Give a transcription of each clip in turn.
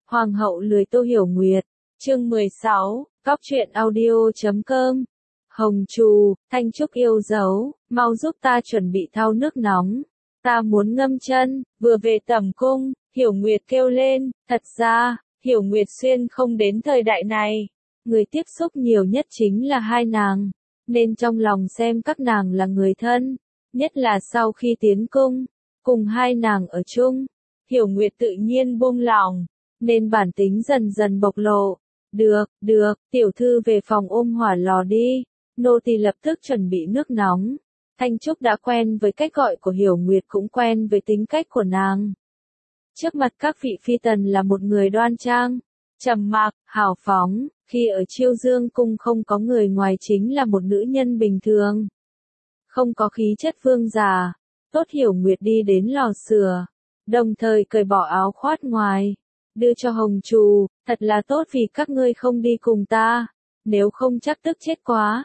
Hoàng hậu lười Tô Hiểu Nguyệt. Chương 16, Cóc truyện audio.com. Hồng Trù, Thanh Trúc yêu dấu, mau giúp ta chuẩn bị thau nước nóng. Ta muốn ngâm chân, vừa về tẩm cung, Hiểu Nguyệt kêu lên, thật ra, Hiểu Nguyệt Xuyên không đến thời đại này. Người tiếp xúc nhiều nhất chính là hai nàng, nên trong lòng xem các nàng là người thân, nhất là sau khi tiến cung, cùng hai nàng ở chung. Hiểu Nguyệt tự nhiên buông lỏng, nên bản tính dần dần bộc lộ. Được, tiểu thư về phòng ôm hỏa lò đi. Nô tỳ lập tức chuẩn bị nước nóng. Thanh Trúc đã quen với cách gọi của Hiểu Nguyệt cũng quen với tính cách của nàng. Trước mặt các vị phi tần là một người đoan trang, trầm mặc, hào phóng, khi ở Chiêu Dương cung không có người ngoài chính là một nữ nhân bình thường. Không có khí chất vương giả. Tốt Hiểu Nguyệt đi đến lò sưởi, đồng thời cởi bỏ áo khoác ngoài, đưa cho Hồng Trù, thật là tốt vì các ngươi không đi cùng ta, nếu không chắc tức chết quá.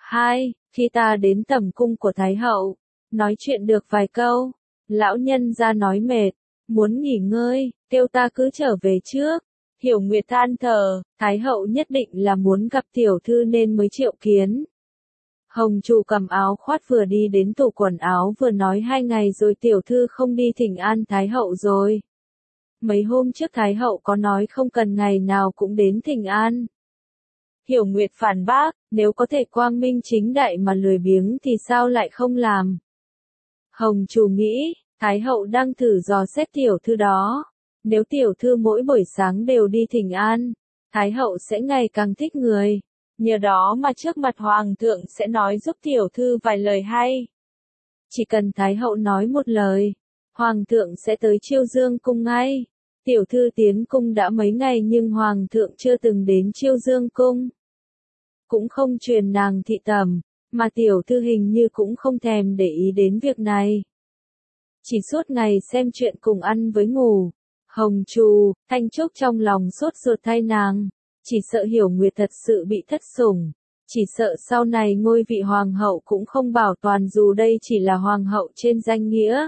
Khi ta đến tẩm cung của Thái hậu, nói chuyện được vài câu, lão nhân ra nói mệt, muốn nghỉ ngơi, kêu ta cứ trở về trước. Hiểu Nguyệt than thở, Thái hậu nhất định là muốn gặp tiểu thư nên mới triệu kiến. Hồng Trù cầm áo khoác vừa đi đến tủ quần áo vừa nói 2 ngày rồi tiểu thư không đi thỉnh an Thái hậu rồi. Mấy hôm trước Thái hậu có nói không cần ngày nào cũng đến thỉnh an. Hiểu Nguyệt phản bác, nếu có thể quang minh chính đại mà lười biếng thì sao lại không làm. Hồng Trù nghĩ, Thái hậu đang thử dò xét tiểu thư đó. Nếu tiểu thư mỗi buổi sáng đều đi thỉnh an, Thái hậu sẽ ngày càng thích người. Nhờ đó mà trước mặt Hoàng thượng sẽ nói giúp tiểu thư vài lời hay. Chỉ cần Thái hậu nói một lời, Hoàng thượng sẽ tới Chiêu Dương cung ngay. Tiểu thư tiến cung đã mấy ngày nhưng Hoàng thượng chưa từng đến Chiêu Dương cung. Cũng không truyền nàng thị tẩm, mà tiểu thư hình như cũng không thèm để ý đến việc này. Chỉ suốt ngày xem chuyện cùng ăn với ngủ. Hồng Trù, Thanh Trúc trong lòng sốt ruột thay nàng. Chỉ sợ Hiểu Nguyệt thật sự bị thất sủng. Chỉ sợ sau này ngôi vị hoàng hậu cũng không bảo toàn dù đây chỉ là hoàng hậu trên danh nghĩa.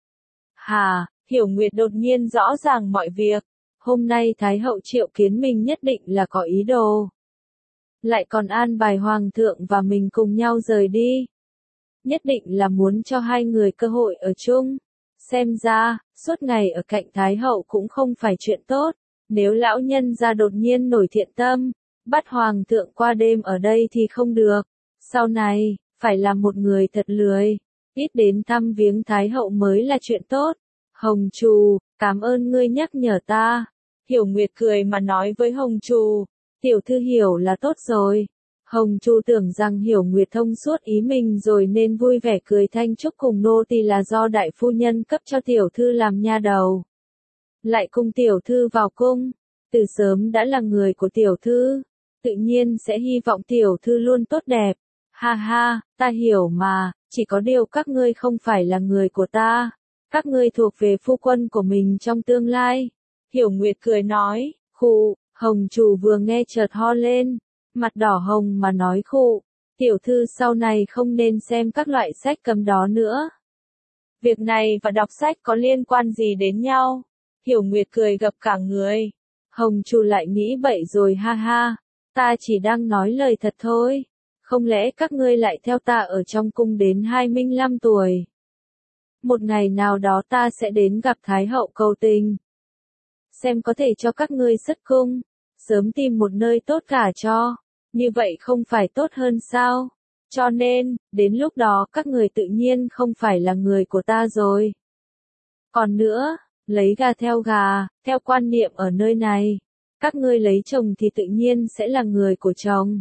Hiểu Nguyệt đột nhiên rõ ràng mọi việc. Hôm nay Thái hậu triệu kiến mình nhất định là có ý đồ. Lại còn an bài hoàng thượng và mình cùng nhau rời đi. Nhất định là muốn cho hai người cơ hội ở chung. Xem ra, suốt ngày ở cạnh Thái hậu cũng không phải chuyện tốt. Nếu lão nhân gia đột nhiên nổi thiện tâm, bắt hoàng thượng qua đêm ở đây thì không được. Sau này, phải là một người thật lười. Ít đến thăm viếng Thái hậu mới là chuyện tốt. Hồng Trù, cảm ơn ngươi nhắc nhở ta. Hiểu Nguyệt cười mà nói với Hồng Trù, tiểu thư hiểu là tốt rồi. Hồng Trù tưởng rằng Hiểu Nguyệt thông suốt ý mình rồi nên vui vẻ cười. Thanh Trúc cùng nô tỳ là do đại phu nhân cấp cho tiểu thư làm nha đầu. Lại cùng tiểu thư vào cung, từ sớm đã là người của tiểu thư, tự nhiên sẽ hy vọng tiểu thư luôn tốt đẹp. Ta hiểu mà, chỉ có điều các ngươi không phải là người của ta. Các ngươi thuộc về phu quân của mình trong tương lai. Hiểu Nguyệt cười nói, khụ. Hồng Trù vừa nghe chợt ho lên, mặt đỏ hồng mà nói khụ. Tiểu thư sau này không nên xem các loại sách cấm đó nữa. Việc này và đọc sách có liên quan gì đến nhau? Hiểu Nguyệt cười gập cả người. Hồng Trù lại nghĩ bậy rồi ta chỉ đang nói lời thật thôi. Không lẽ các ngươi lại theo ta ở trong cung đến 25 tuổi? Một ngày nào đó ta sẽ đến gặp Thái hậu cầu tình. Xem có thể cho các ngươi xuất cung, sớm tìm một nơi tốt cả cho. Như vậy không phải tốt hơn sao? Cho nên, đến lúc đó các người tự nhiên không phải là người của ta rồi. Còn nữa, lấy gà, theo quan niệm ở nơi này. Các ngươi lấy chồng thì tự nhiên sẽ là người của chồng.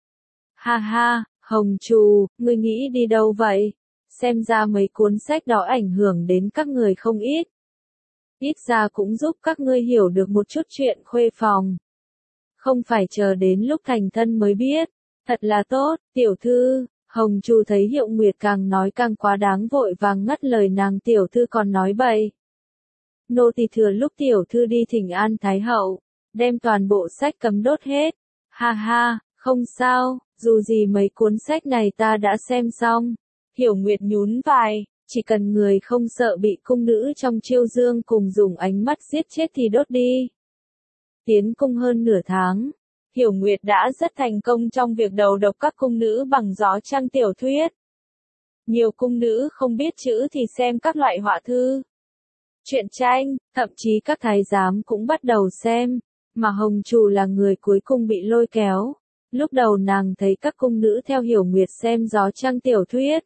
Hồng Trù, ngươi nghĩ đi đâu vậy? Xem ra mấy cuốn sách đó ảnh hưởng đến các người không ít. Ít ra cũng giúp các ngươi hiểu được một chút chuyện khuê phòng. Không phải chờ đến lúc thành thân mới biết. Thật là tốt, tiểu thư. Hồng Trù thấy Hiểu Nguyệt càng nói càng quá đáng vội vàng ngắt lời nàng. Tiểu thư còn nói bậy. Nô tỳ thừa lúc tiểu thư đi thỉnh an Thái hậu, đem toàn bộ sách cấm đốt hết. Không sao, dù gì mấy cuốn sách này ta đã xem xong. Hiểu Nguyệt nhún vai, chỉ cần người không sợ bị cung nữ trong Chiêu Dương cùng dùng ánh mắt giết chết thì đốt đi. Tiến cung hơn nửa tháng, Hiểu Nguyệt đã rất thành công trong việc đầu độc các cung nữ bằng gió trăng tiểu thuyết. Nhiều cung nữ không biết chữ thì xem các loại họa thư, truyện tranh, thậm chí các thái giám cũng bắt đầu xem, mà Hồng Trù là người cuối cùng bị lôi kéo. Lúc đầu nàng thấy các cung nữ theo Hiểu Nguyệt xem gió trăng tiểu thuyết,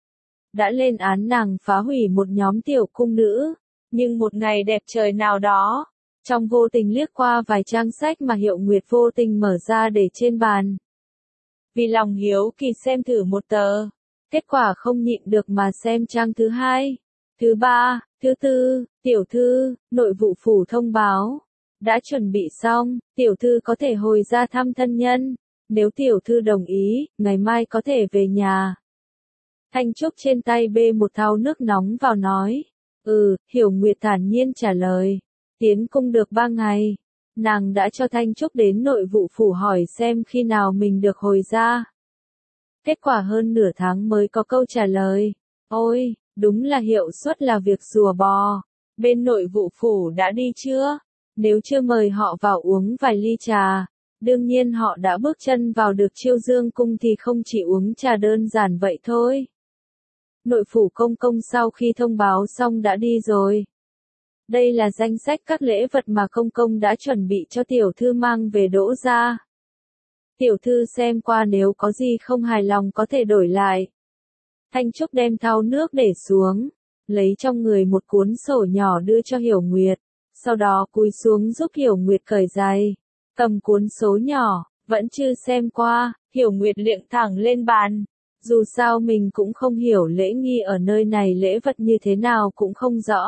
đã lên án nàng phá hủy một nhóm tiểu cung nữ, nhưng một ngày đẹp trời nào đó, trong vô tình liếc qua vài trang sách mà Hiểu Nguyệt vô tình mở ra để trên bàn. Vì lòng hiếu kỳ xem thử một tờ, kết quả không nhịn được mà xem trang thứ hai, thứ ba, thứ tư. Tiểu thư, nội vụ phủ thông báo, đã chuẩn bị xong, tiểu thư có thể hồi ra thăm thân nhân, nếu tiểu thư đồng ý, ngày mai có thể về nhà. Thanh Trúc trên tay bê một thau nước nóng vào nói. Hiểu Nguyệt thản nhiên trả lời. Tiến cung được 3 ngày. Nàng đã cho Thanh Trúc đến nội vụ phủ hỏi xem khi nào mình được hồi ra. Kết quả hơn nửa tháng mới có câu trả lời. Ôi, đúng là hiệu suất là việc rùa bò. Bên nội vụ phủ đã đi chưa? Nếu chưa mời họ vào uống vài ly trà. Đương nhiên họ đã bước chân vào được Chiêu Dương cung thì không chỉ uống trà đơn giản vậy thôi. Nội phủ công công sau khi thông báo xong đã đi rồi. Đây là danh sách các lễ vật mà công công đã chuẩn bị cho tiểu thư mang về Đỗ gia. Tiểu thư xem qua nếu có gì không hài lòng có thể đổi lại. Thanh Trúc đem thau nước để xuống, lấy trong người một cuốn sổ nhỏ đưa cho Hiểu Nguyệt, sau đó cúi xuống giúp Hiểu Nguyệt cởi giày, cầm cuốn số nhỏ, vẫn chưa xem qua, Hiểu Nguyệt liệng thẳng lên bàn. Dù sao mình cũng không hiểu lễ nghi ở nơi này lễ vật như thế nào cũng không rõ.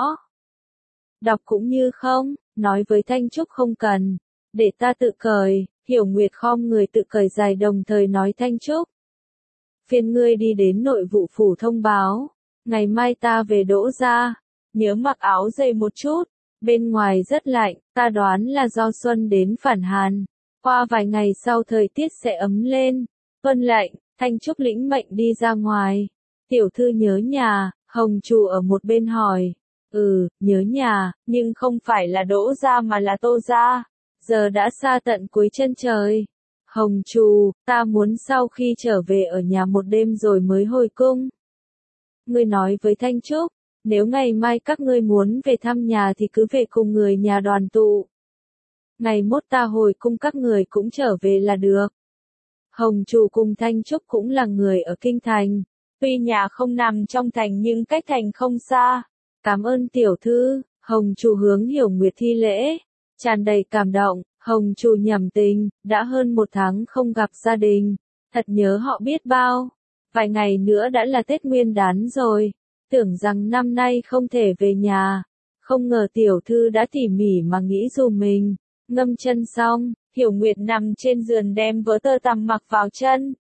Đọc cũng như không, nói với Thanh Trúc không cần, để ta tự cởi. Hiểu Nguyệt khom người tự cởi giày đồng thời nói Thanh Trúc. Phiền ngươi đi đến nội vụ phủ thông báo, ngày mai ta về Đỗ gia, nhớ mặc áo dày một chút, bên ngoài rất lạnh, ta đoán là do xuân đến phản hàn, qua vài ngày sau thời tiết sẽ ấm lên. Vâng lệnh. Thanh Trúc lĩnh mệnh đi ra ngoài. Tiểu thư nhớ nhà, Hồng Trù ở một bên hỏi. Nhớ nhà, nhưng không phải là Đỗ gia mà là Tô gia. Giờ đã xa tận cuối chân trời. Hồng Trù, ta muốn sau khi trở về ở nhà một đêm rồi mới hồi cung. Ngươi nói với Thanh Trúc, nếu ngày mai các ngươi muốn về thăm nhà thì cứ về cùng người nhà đoàn tụ. Ngày mốt ta hồi cung các người cũng trở về là được. Hồng Trù cùng Thanh Trúc cũng là người ở kinh thành, tuy nhà không nằm trong thành nhưng cách thành không xa. Cảm ơn tiểu thư. Hồng Trù hướng Hiểu Nguyệt thi lễ, tràn đầy cảm động. Hồng Trù nhầm tình, đã hơn 1 tháng không gặp gia đình, thật nhớ họ biết bao. Vài ngày nữa đã là Tết Nguyên Đán rồi, tưởng rằng năm nay không thể về nhà, không ngờ tiểu thư đã tỉ mỉ mà nghĩ dùm mình. Ngâm chân xong, Hiểu Nguyệt nằm trên giường đem vớ tơ tằm mặc vào chân.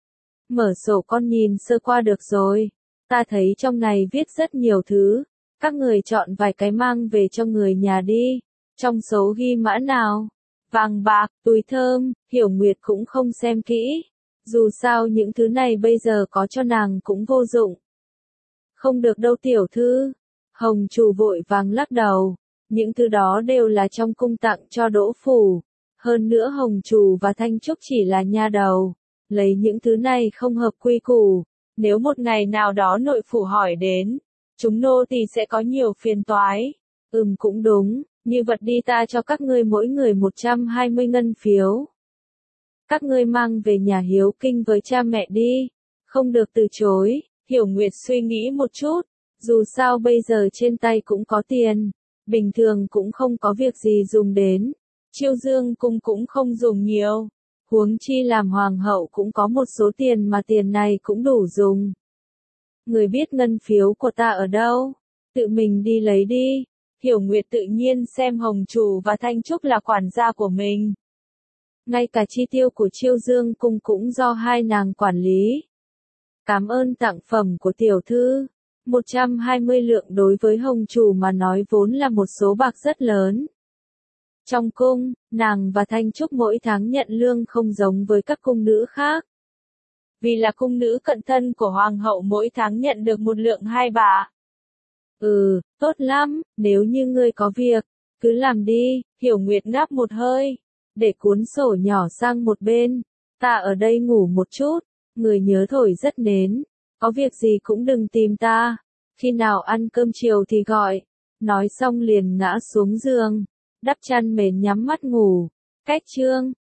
Mở sổ con nhìn sơ qua được rồi, ta thấy trong này viết rất nhiều thứ, các người chọn vài cái mang về cho người nhà đi. Trong số ghi mã nào? Vàng bạc, túi thơm. Hiểu Nguyệt cũng không xem kỹ. Dù sao những thứ này bây giờ có cho nàng cũng vô dụng. Không được đâu tiểu thư. Hồng Trù vội vàng lắc đầu. Những thứ đó đều là trong cung tặng cho Đỗ phủ. Hơn nữa Hồng Trù và Thanh Trúc chỉ là nha đầu. Lấy những thứ này không hợp quy củ. Nếu một ngày nào đó nội phủ hỏi đến, chúng nô tỳ sẽ có nhiều phiền toái. Cũng đúng, như vật đi ta cho các ngươi mỗi người 120 ngân phiếu. Các ngươi mang về nhà hiếu kinh với cha mẹ đi, không được từ chối. Hiểu Nguyệt suy nghĩ một chút, dù sao bây giờ trên tay cũng có tiền, bình thường cũng không có việc gì dùng đến. Chiêu Dương cung cũng không dùng nhiều, huống chi làm hoàng hậu cũng có một số tiền mà tiền này cũng đủ dùng. Người biết ngân phiếu của ta ở đâu? Tự mình đi lấy đi. Hiểu Nguyệt tự nhiên xem Hồng Trù và Thanh Trúc là quản gia của mình. Ngay cả chi tiêu của Chiêu Dương cung cũng do hai nàng quản lý. Cảm ơn tặng phẩm của tiểu thư. 120 lượng đối với Hồng Trù mà nói vốn là một số bạc rất lớn. Trong cung, nàng và Thanh Trúc mỗi tháng nhận lương không giống với các cung nữ khác. Vì là cung nữ cận thân của hoàng hậu mỗi tháng nhận được 1 lượng 2 bạ. Tốt lắm, nếu như ngươi có việc, Cứ làm đi, Hiểu Nguyệt ngáp một hơi, để cuốn sổ nhỏ sang một bên. Ta ở đây ngủ một chút, người nhớ thổi rất nến, có việc gì cũng đừng tìm ta, khi nào ăn cơm chiều thì gọi. Nói xong liền ngã xuống giường, đắp chăn mền nhắm mắt ngủ. Cách chương